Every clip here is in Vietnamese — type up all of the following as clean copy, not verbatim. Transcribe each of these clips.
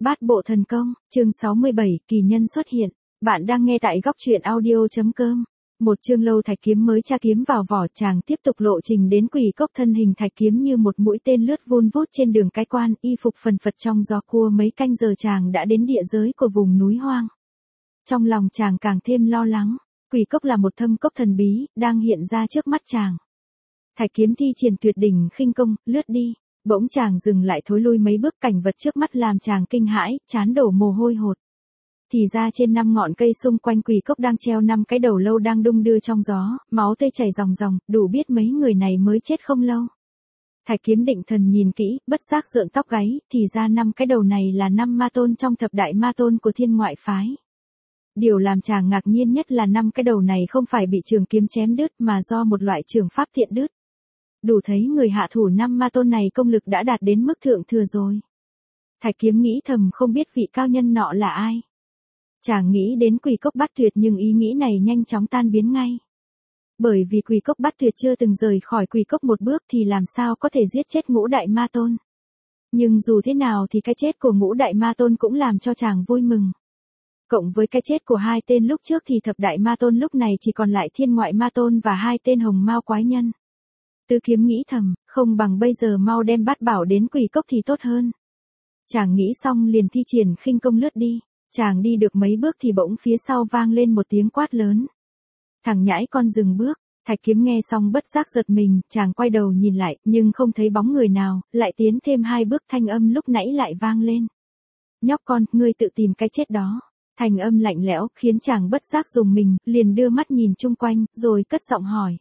Bát bộ thần công, chương 67, kỳ nhân xuất hiện. Bạn đang nghe tại góc truyện audio.com. Một chương lâu thạch kiếm mới tra kiếm vào vỏ, chàng tiếp tục lộ trình đến Quỷ Cốc. Thân hình thạch kiếm như một mũi tên lướt vun vút trên đường cái quan, y phục phần phật trong gió cua. Mấy canh giờ chàng đã đến địa giới của vùng núi hoang. Trong lòng chàng càng thêm lo lắng. Quỷ Cốc là một thâm cốc thần bí, đang hiện ra trước mắt chàng. Thạch kiếm thi triển tuyệt đỉnh khinh công, lướt đi. Bỗng chàng dừng lại, thối lui mấy bước, cảnh vật trước mắt làm chàng kinh hãi, trán đổ mồ hôi hột. Thì ra trên 5 ngọn cây xung quanh Quỷ Cốc đang treo 5 cái đầu lâu đang đung đưa trong gió, máu tươi chảy ròng ròng, đủ biết mấy người này mới chết không lâu. Thạch kiếm định thần nhìn kỹ, bất giác rợn tóc gáy, thì ra 5 cái đầu này là 5 ma tôn trong thập đại ma tôn của Thiên Ngoại phái. Điều làm chàng ngạc nhiên nhất là 5 cái đầu này không phải bị trường kiếm chém đứt mà do một loại trường pháp thiện đứt. Đủ thấy người hạ thủ 5 ma tôn này công lực đã đạt đến mức thượng thừa rồi. Thạch kiếm nghĩ thầm, không biết vị cao nhân nọ là ai. Chàng nghĩ đến Quỷ Cốc Bát Tuyệt, nhưng ý nghĩ này nhanh chóng tan biến ngay. Bởi vì Quỷ Cốc Bát Tuyệt chưa từng rời khỏi Quỷ Cốc một bước thì làm sao có thể giết chết ngũ đại ma tôn. Nhưng dù thế nào thì cái chết của ngũ đại ma tôn cũng làm cho chàng vui mừng. Cộng với cái chết của 2 tên lúc trước thì thập đại ma tôn lúc này chỉ còn lại Thiên Ngoại ma tôn và 2 tên hồng mao quái nhân. Tứ kiếm nghĩ thầm, không bằng bây giờ mau đem bát bảo đến Quỷ Cốc thì tốt hơn. Chàng nghĩ xong liền thi triển khinh công lướt đi. Chàng đi được mấy bước thì bỗng phía sau vang lên một tiếng quát lớn. Thằng nhãi con dừng bước. Thạch kiếm nghe xong bất giác giật mình, chàng quay đầu nhìn lại, nhưng không thấy bóng người nào, lại tiến thêm 2 bước, thanh âm lúc nãy lại vang lên. Nhóc con, ngươi tự tìm cái chết đó. Thanh âm lạnh lẽo, khiến chàng bất giác rùng mình, liền đưa mắt nhìn chung quanh, rồi cất giọng hỏi.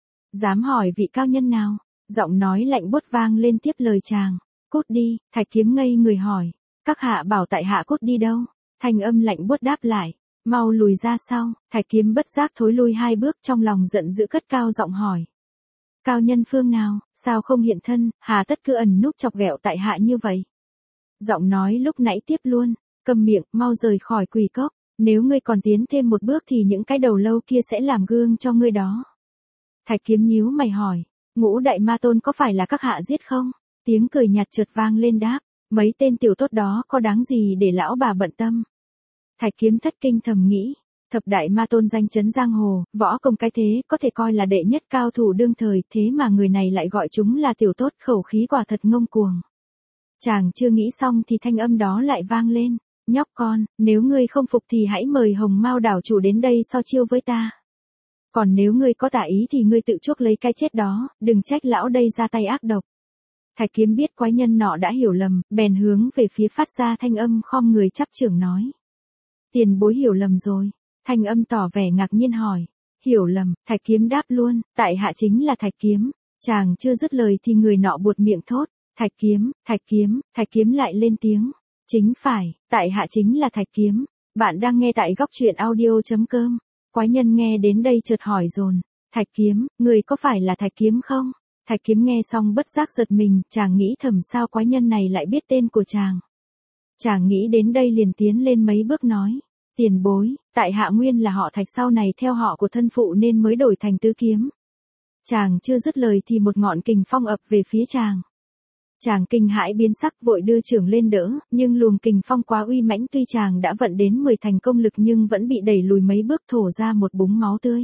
Dám hỏi vị cao nhân nào? Giọng nói lạnh buốt vang lên tiếp lời chàng. Cút đi. Thạch kiếm ngây người hỏi. Các hạ bảo tại hạ cút đi đâu? Thanh âm lạnh buốt đáp lại. Mau lùi ra sau. Thạch kiếm bất giác thối lui 2 bước, trong lòng giận dữ cất cao giọng hỏi. Cao nhân phương nào, sao không hiện thân, hà tất cứ ẩn núp chọc ghẹo tại hạ như vậy? Giọng nói lúc nãy tiếp luôn. Câm miệng, mau rời khỏi Quỷ Cốc. Nếu ngươi còn tiến thêm một bước thì những cái đầu lâu kia sẽ làm gương cho ngươi đó. Thạch kiếm nhíu mày hỏi, ngũ đại ma tôn có phải là các hạ giết không? Tiếng cười nhạt chợt vang lên đáp, mấy tên tiểu tốt đó có đáng gì để lão bà bận tâm? Thạch kiếm thất kinh thầm nghĩ, thập đại ma tôn danh chấn giang hồ, võ công cái thế, có thể coi là đệ nhất cao thủ đương thời, thế mà người này lại gọi chúng là tiểu tốt, khẩu khí quả thật ngông cuồng. Chàng chưa nghĩ xong thì thanh âm đó lại vang lên, nhóc con, nếu ngươi không phục thì hãy mời Hồng Mao đảo chủ đến đây so chiêu với ta. Còn nếu ngươi có tà ý thì ngươi tự chuốc lấy cái chết đó, đừng trách lão đây ra tay ác độc. Thạch kiếm biết quái nhân nọ đã hiểu lầm, bèn hướng về phía phát ra thanh âm, khom người chắp chưởng nói. Tiền bối hiểu lầm rồi. Thanh âm tỏ vẻ ngạc nhiên hỏi. Hiểu lầm. Thạch kiếm đáp luôn, tại hạ chính là Thạch kiếm. Chàng chưa dứt lời thì người nọ buột miệng thốt. Thạch kiếm, Thạch kiếm. Thạch kiếm lại lên tiếng. Chính phải, tại hạ chính là Thạch kiếm. Bạn đang nghe tại góc truyện audio.com. Quái nhân nghe đến đây chợt hỏi dồn. Thạch kiếm, người có phải là Thạch kiếm không? Thạch kiếm nghe xong bất giác giật mình, chàng nghĩ thầm sao quái nhân này lại biết tên của chàng. Chàng nghĩ đến đây liền tiến lên mấy bước nói. Tiền bối, tại hạ nguyên là họ Thạch, sau này theo họ của thân phụ nên mới đổi thành tứ kiếm. Chàng chưa dứt lời thì một ngọn kình phong ập về phía chàng. Chàng kinh hãi biến sắc, vội đưa chưởng lên đỡ, nhưng luồng kình phong quá uy mãnh, tuy chàng đã vận đến 10 thành công lực nhưng vẫn bị đẩy lùi mấy bước, thổ ra một búng máu tươi.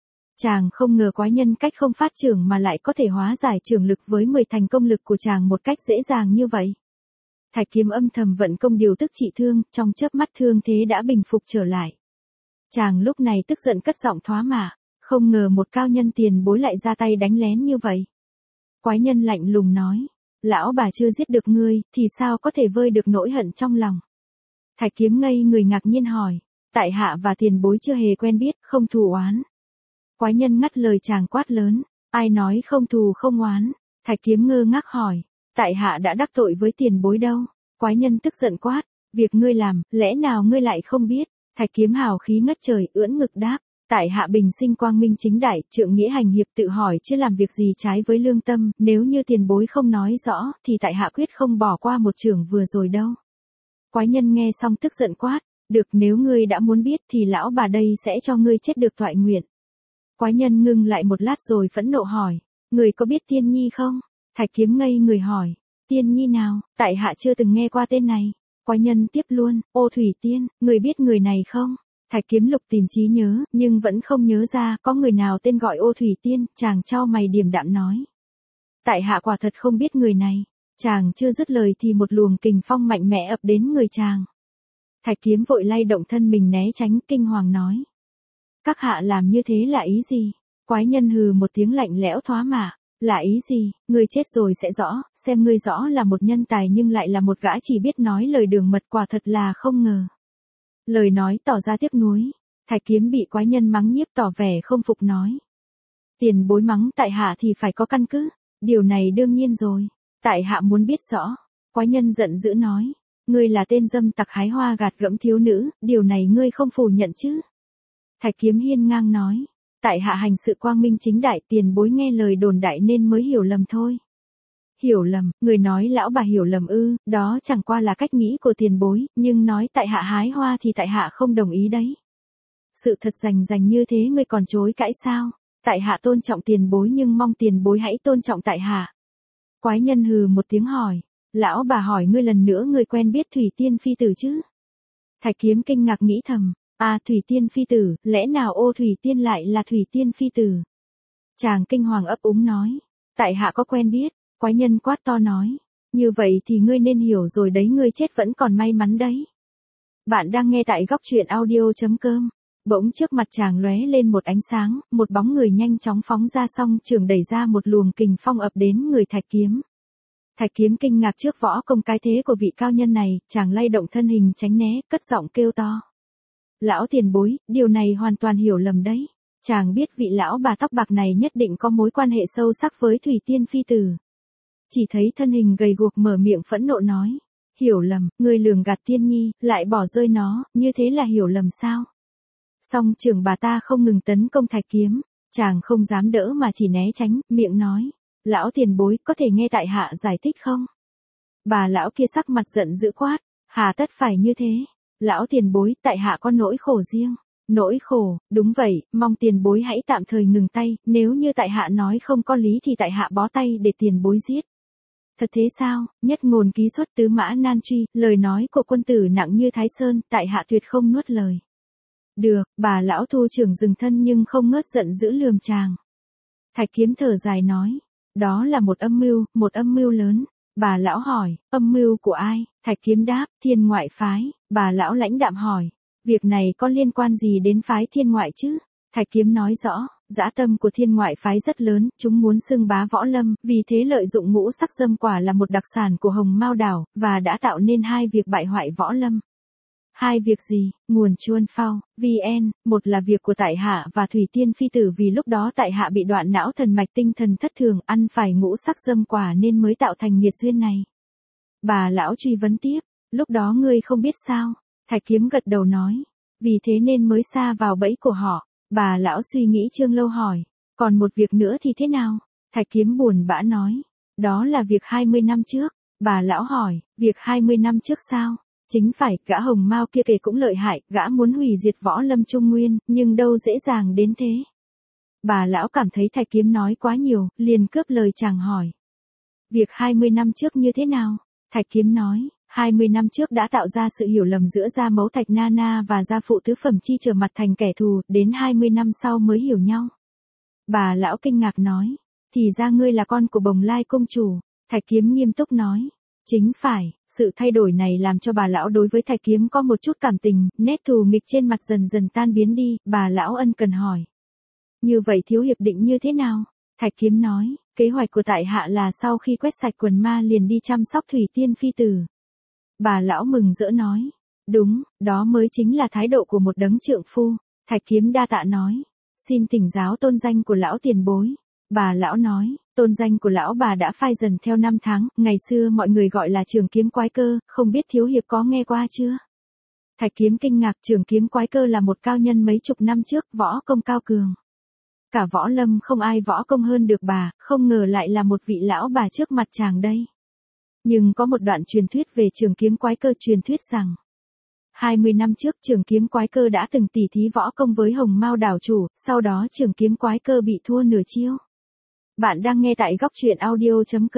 Chàng không ngờ quái nhân cách không phát chưởng mà lại có thể hóa giải chưởng lực với 10 thành công lực của chàng một cách dễ dàng như vậy. Thạch kiếm âm thầm vận công điều tức trị thương, trong chớp mắt thương thế đã bình phục trở lại. Chàng lúc này tức giận cất giọng thoá mạ, không ngờ một cao nhân tiền bối lại ra tay đánh lén như vậy. Quái nhân lạnh lùng nói, lão bà chưa giết được ngươi, thì sao có thể vơi được nỗi hận trong lòng? Thạch kiếm ngây người ngạc nhiên hỏi, tại hạ và tiền bối chưa hề quen biết, không thù oán. Quái nhân ngắt lời chàng quát lớn, ai nói không thù không oán? Thạch kiếm ngơ ngác hỏi, tại hạ đã đắc tội với tiền bối đâu? Quái nhân tức giận quát, việc ngươi làm, lẽ nào ngươi lại không biết? Thạch kiếm hào khí ngất trời, ưỡn ngực đáp, tại hạ bình sinh quang minh chính đại, trượng nghĩa hành hiệp, tự hỏi chứ làm việc gì trái với lương tâm, nếu như tiền bối không nói rõ, thì tại hạ quyết không bỏ qua một chưởng vừa rồi đâu. Quái nhân nghe xong tức giận quát, được, nếu ngươi đã muốn biết thì lão bà đây sẽ cho ngươi chết được toại nguyện. Quái nhân ngưng lại một lát rồi phẫn nộ hỏi, người có biết Tiên Nhi không? Thạch kiếm ngây người hỏi, Tiên Nhi nào, tại hạ chưa từng nghe qua tên này. Quái nhân tiếp luôn, ô Thủy Tiên, người biết người này không? Thạch Kiếm Lục tìm trí nhớ, nhưng vẫn không nhớ ra có người nào tên gọi ô Thủy Tiên, chàng chau mày điềm đạm nói. Tại hạ quả thật không biết người này. Chàng chưa dứt lời thì một luồng kình phong mạnh mẽ ập đến người chàng. Thạch Kiếm vội lay động thân mình né tránh, kinh hoàng nói. Các hạ làm như thế là ý gì? Quái nhân hừ một tiếng lạnh lẽo thoá mạ. Là ý gì? Ngươi chết rồi sẽ rõ, xem ngươi rõ là một nhân tài nhưng lại là một gã chỉ biết nói lời đường mật, quả thật là không ngờ. Lời nói tỏ ra tiếc nuối. Thạch Kiếm bị quái nhân mắng nhiếp tỏ vẻ không phục nói. Tiền bối mắng tại hạ thì phải có căn cứ. Điều này đương nhiên rồi. Tại hạ muốn biết rõ. Quái nhân giận dữ nói. Ngươi là tên dâm tặc hái hoa gạt gẫm thiếu nữ, điều này ngươi không phủ nhận chứ? Thạch Kiếm hiên ngang nói. Tại hạ hành sự quang minh chính đại, tiền bối nghe lời đồn đại nên mới hiểu lầm thôi. Hiểu lầm, người nói lão bà hiểu lầm ư? Đó chẳng qua là cách nghĩ của tiền bối, nhưng nói tại hạ hái hoa thì tại hạ không đồng ý đấy. Sự thật rành như thế ngươi còn chối cãi sao? Tại hạ tôn trọng tiền bối nhưng mong tiền bối hãy tôn trọng tại hạ. Quái nhân hừ một tiếng hỏi. Lão bà hỏi ngươi lần nữa, ngươi quen biết Thủy Tiên phi tử chứ? Thạch Kiếm kinh ngạc nghĩ thầm. À, Thủy Tiên phi tử, lẽ nào ô Thủy Tiên lại là Thủy Tiên phi tử? Chàng kinh hoàng ấp úng nói. Tại hạ có quen biết. Quái nhân quát to nói. Như vậy thì ngươi nên hiểu rồi đấy, ngươi chết vẫn còn may mắn đấy. Bạn đang nghe tại góc truyện audio.com. Bỗng trước mặt chàng lóe lên một ánh sáng, một bóng người nhanh chóng phóng ra, song trường đẩy ra một luồng kình phong ập đến người Thạch Kiếm. Thạch Kiếm kinh ngạc trước võ công cái thế của vị cao nhân này, chàng lay động thân hình tránh né, cất giọng kêu to. Lão tiền bối, điều này hoàn toàn hiểu lầm đấy. Chàng biết vị lão bà tóc bạc này nhất định có mối quan hệ sâu sắc với Thủy Tiên phi tử. Chỉ thấy thân hình gầy guộc mở miệng phẫn nộ nói. Hiểu lầm, ngươi lường gạt Tiên nhi, lại bỏ rơi nó, như thế là hiểu lầm sao? Song trưởng bà ta không ngừng tấn công Thạch Kiếm, chàng không dám đỡ mà chỉ né tránh, miệng nói. Lão tiền bối, có thể nghe tại hạ giải thích không? Bà lão kia sắc mặt giận dữ quát. Hà tất phải như thế? Lão tiền bối, tại hạ có nỗi khổ riêng. Nỗi khổ, đúng vậy, mong tiền bối hãy tạm thời ngừng tay, nếu như tại hạ nói không có lý thì tại hạ bó tay để tiền bối giết. Thật thế sao? Nhất ngôn ký xuất tứ mã nan truy, lời nói của quân tử nặng như Thái Sơn, tại hạ tuyệt không nuốt lời. Được, bà lão thu trưởng dừng thân nhưng không ngớt giận dữ lườm chàng. Thạch Kiếm thở dài nói. Đó là một âm mưu lớn. Bà lão hỏi, âm mưu của ai? Thạch Kiếm đáp, Thiên Ngoại phái. Bà lão lãnh đạm hỏi, việc này có liên quan gì đến phái Thiên Ngoại chứ? Thạch Kiếm nói rõ, dã tâm của Thiên Ngoại phái rất lớn, chúng muốn xưng bá võ lâm, vì thế lợi dụng ngũ sắc dâm quả là một đặc sản của Hồng Mao đảo, và đã tạo nên hai việc bại hoại võ lâm. Hai việc gì? Nguồn chuôn phao, VN, một là việc của tại hạ và Thủy Tiên phi tử, vì lúc đó tại hạ bị đoạn não thần mạch, tinh thần thất thường, ăn phải ngũ sắc dâm quả nên mới tạo thành nghiệt duyên này. Bà lão truy vấn tiếp, lúc đó ngươi không biết sao? Thạch Kiếm gật đầu nói, vì thế nên mới sa vào bẫy của họ. Bà lão suy nghĩ chương lâu hỏi, còn một việc nữa thì thế nào? Thạch Kiếm buồn bã nói, đó là việc 20 năm trước. Bà lão hỏi, việc 20 năm trước sao? Chính phải, gã Hồng Mao kia kể cũng lợi hại, gã muốn hủy diệt võ lâm Trung Nguyên, nhưng đâu dễ dàng đến thế. Bà lão cảm thấy Thạch Kiếm nói quá nhiều, liền cướp lời chàng hỏi. Việc 20 năm trước như thế nào? Thạch Kiếm nói, 20 năm trước đã tạo ra sự hiểu lầm giữa gia mẫu Thạch Nana và gia phụ tứ phẩm chi trở mặt thành kẻ thù, đến 20 năm sau mới hiểu nhau. Bà lão kinh ngạc nói, thì ra ngươi là con của Bồng Lai công chủ. Thạch Kiếm nghiêm túc nói. Chính phải, sự thay đổi này làm cho bà lão đối với Thạch Kiếm có một chút cảm tình, nét thù nghịch trên mặt dần dần tan biến đi, bà lão ân cần hỏi. Như vậy thiếu hiệp định như thế nào? Thạch Kiếm nói, kế hoạch của tại hạ là sau khi quét sạch quần ma liền đi chăm sóc Thủy Tiên phi tử. Bà lão mừng rỡ nói, đúng, đó mới chính là thái độ của một đấng trượng phu. Thạch Kiếm đa tạ nói, xin thỉnh giáo tôn danh của lão tiền bối. Bà lão nói, tôn danh của lão bà đã phai dần theo năm tháng, ngày xưa mọi người gọi là Trường Kiếm Quái Cơ, không biết thiếu hiệp có nghe qua chưa? Thạch Kiếm kinh ngạc, Trường Kiếm Quái Cơ là một cao nhân mấy chục năm trước, võ công cao cường. Cả võ lâm không ai võ công hơn được bà, không ngờ lại là một vị lão bà trước mặt chàng đây. Nhưng có một đoạn truyền thuyết về Trường Kiếm Quái Cơ truyền thuyết rằng 20 năm trước Trường Kiếm Quái Cơ đã từng tỉ thí võ công với Hồng Mao đảo chủ, sau đó Trường Kiếm Quái Cơ bị thua nửa chiêu. Bạn đang nghe tại góc truyện audio.com.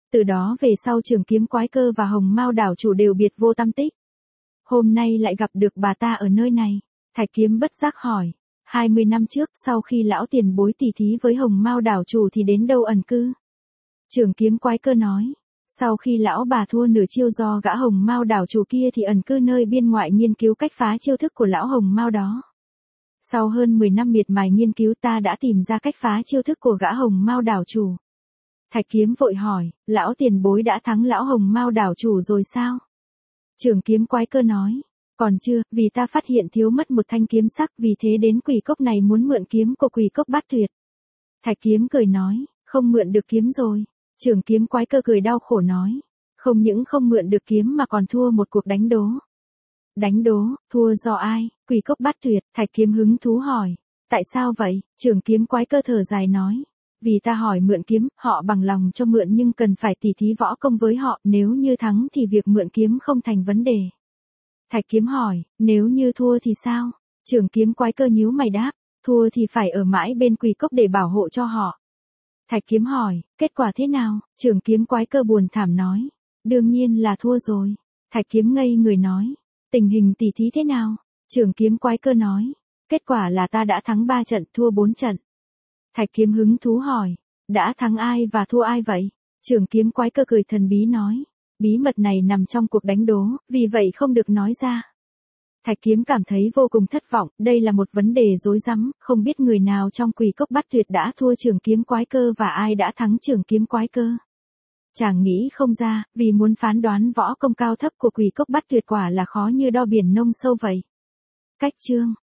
Từ đó về sau Trường Kiếm Quái Cơ và Hồng Mao đảo chủ đều biệt vô tăm tích. Hôm nay lại gặp được bà ta ở nơi này. Thạch Kiếm bất giác hỏi. 20 năm trước, sau khi lão tiền bối tỉ thí với Hồng Mao đảo chủ thì đến đâu ẩn cư? Trường Kiếm Quái Cơ nói. Sau khi lão bà thua nửa chiêu do gã Hồng Mao đảo chủ kia thì ẩn cư nơi biên ngoại nghiên cứu cách phá chiêu thức của lão Hồng Mao đó. Sau hơn 10 năm miệt mài nghiên cứu ta đã tìm ra cách phá chiêu thức của gã Hồng Mao đảo chủ. Thạch Kiếm vội hỏi, lão tiền bối đã thắng lão Hồng Mao đảo chủ rồi sao? Trường Kiếm Quái Cơ nói, còn chưa, vì ta phát hiện thiếu mất một thanh kiếm sắc, vì thế đến Quỷ Cốc này muốn mượn kiếm của Quỷ Cốc Bát Tuyệt. Thạch Kiếm cười nói, không mượn được kiếm rồi. Trường Kiếm Quái Cơ cười đau khổ nói, không những không mượn được kiếm mà còn thua một cuộc đánh đố. Đánh đố, thua do ai? Quỷ Cốc Bát Tuyệt. Thạch Kiếm hứng thú hỏi, tại sao vậy? Trường Kiếm Quái Cơ thở dài nói, vì ta hỏi mượn kiếm, họ bằng lòng cho mượn nhưng cần phải tỉ thí võ công với họ, nếu như thắng thì việc mượn kiếm không thành vấn đề. Thạch Kiếm hỏi, nếu như thua thì sao? Trường Kiếm Quái Cơ nhíu mày đáp, thua thì phải ở mãi bên Quỷ Cốc để bảo hộ cho họ. Thạch Kiếm hỏi, kết quả thế nào? Trường Kiếm Quái Cơ buồn thảm nói, đương nhiên là thua rồi. Thạch Kiếm ngây người nói, tình hình tỉ thí thế nào? Trường Kiếm Quái Cơ nói, kết quả là ta đã thắng 3 trận, thua 4 trận. Thạch Kiếm hứng thú hỏi, đã thắng ai và thua ai vậy? Trường Kiếm Quái Cơ cười thần bí nói, bí mật này nằm trong cuộc đánh đố, vì vậy không được nói ra. Thạch Kiếm cảm thấy vô cùng thất vọng, đây là một vấn đề rối rắm, không biết người nào trong Quỷ Cốc Bát Tuyệt đã thua Trường Kiếm Quái Cơ và ai đã thắng Trường Kiếm Quái Cơ. Chàng nghĩ không ra, vì muốn phán đoán võ công cao thấp của Quỷ Cốc Bát Tuyệt quả là khó như đo biển nông sâu vậy. Cách chương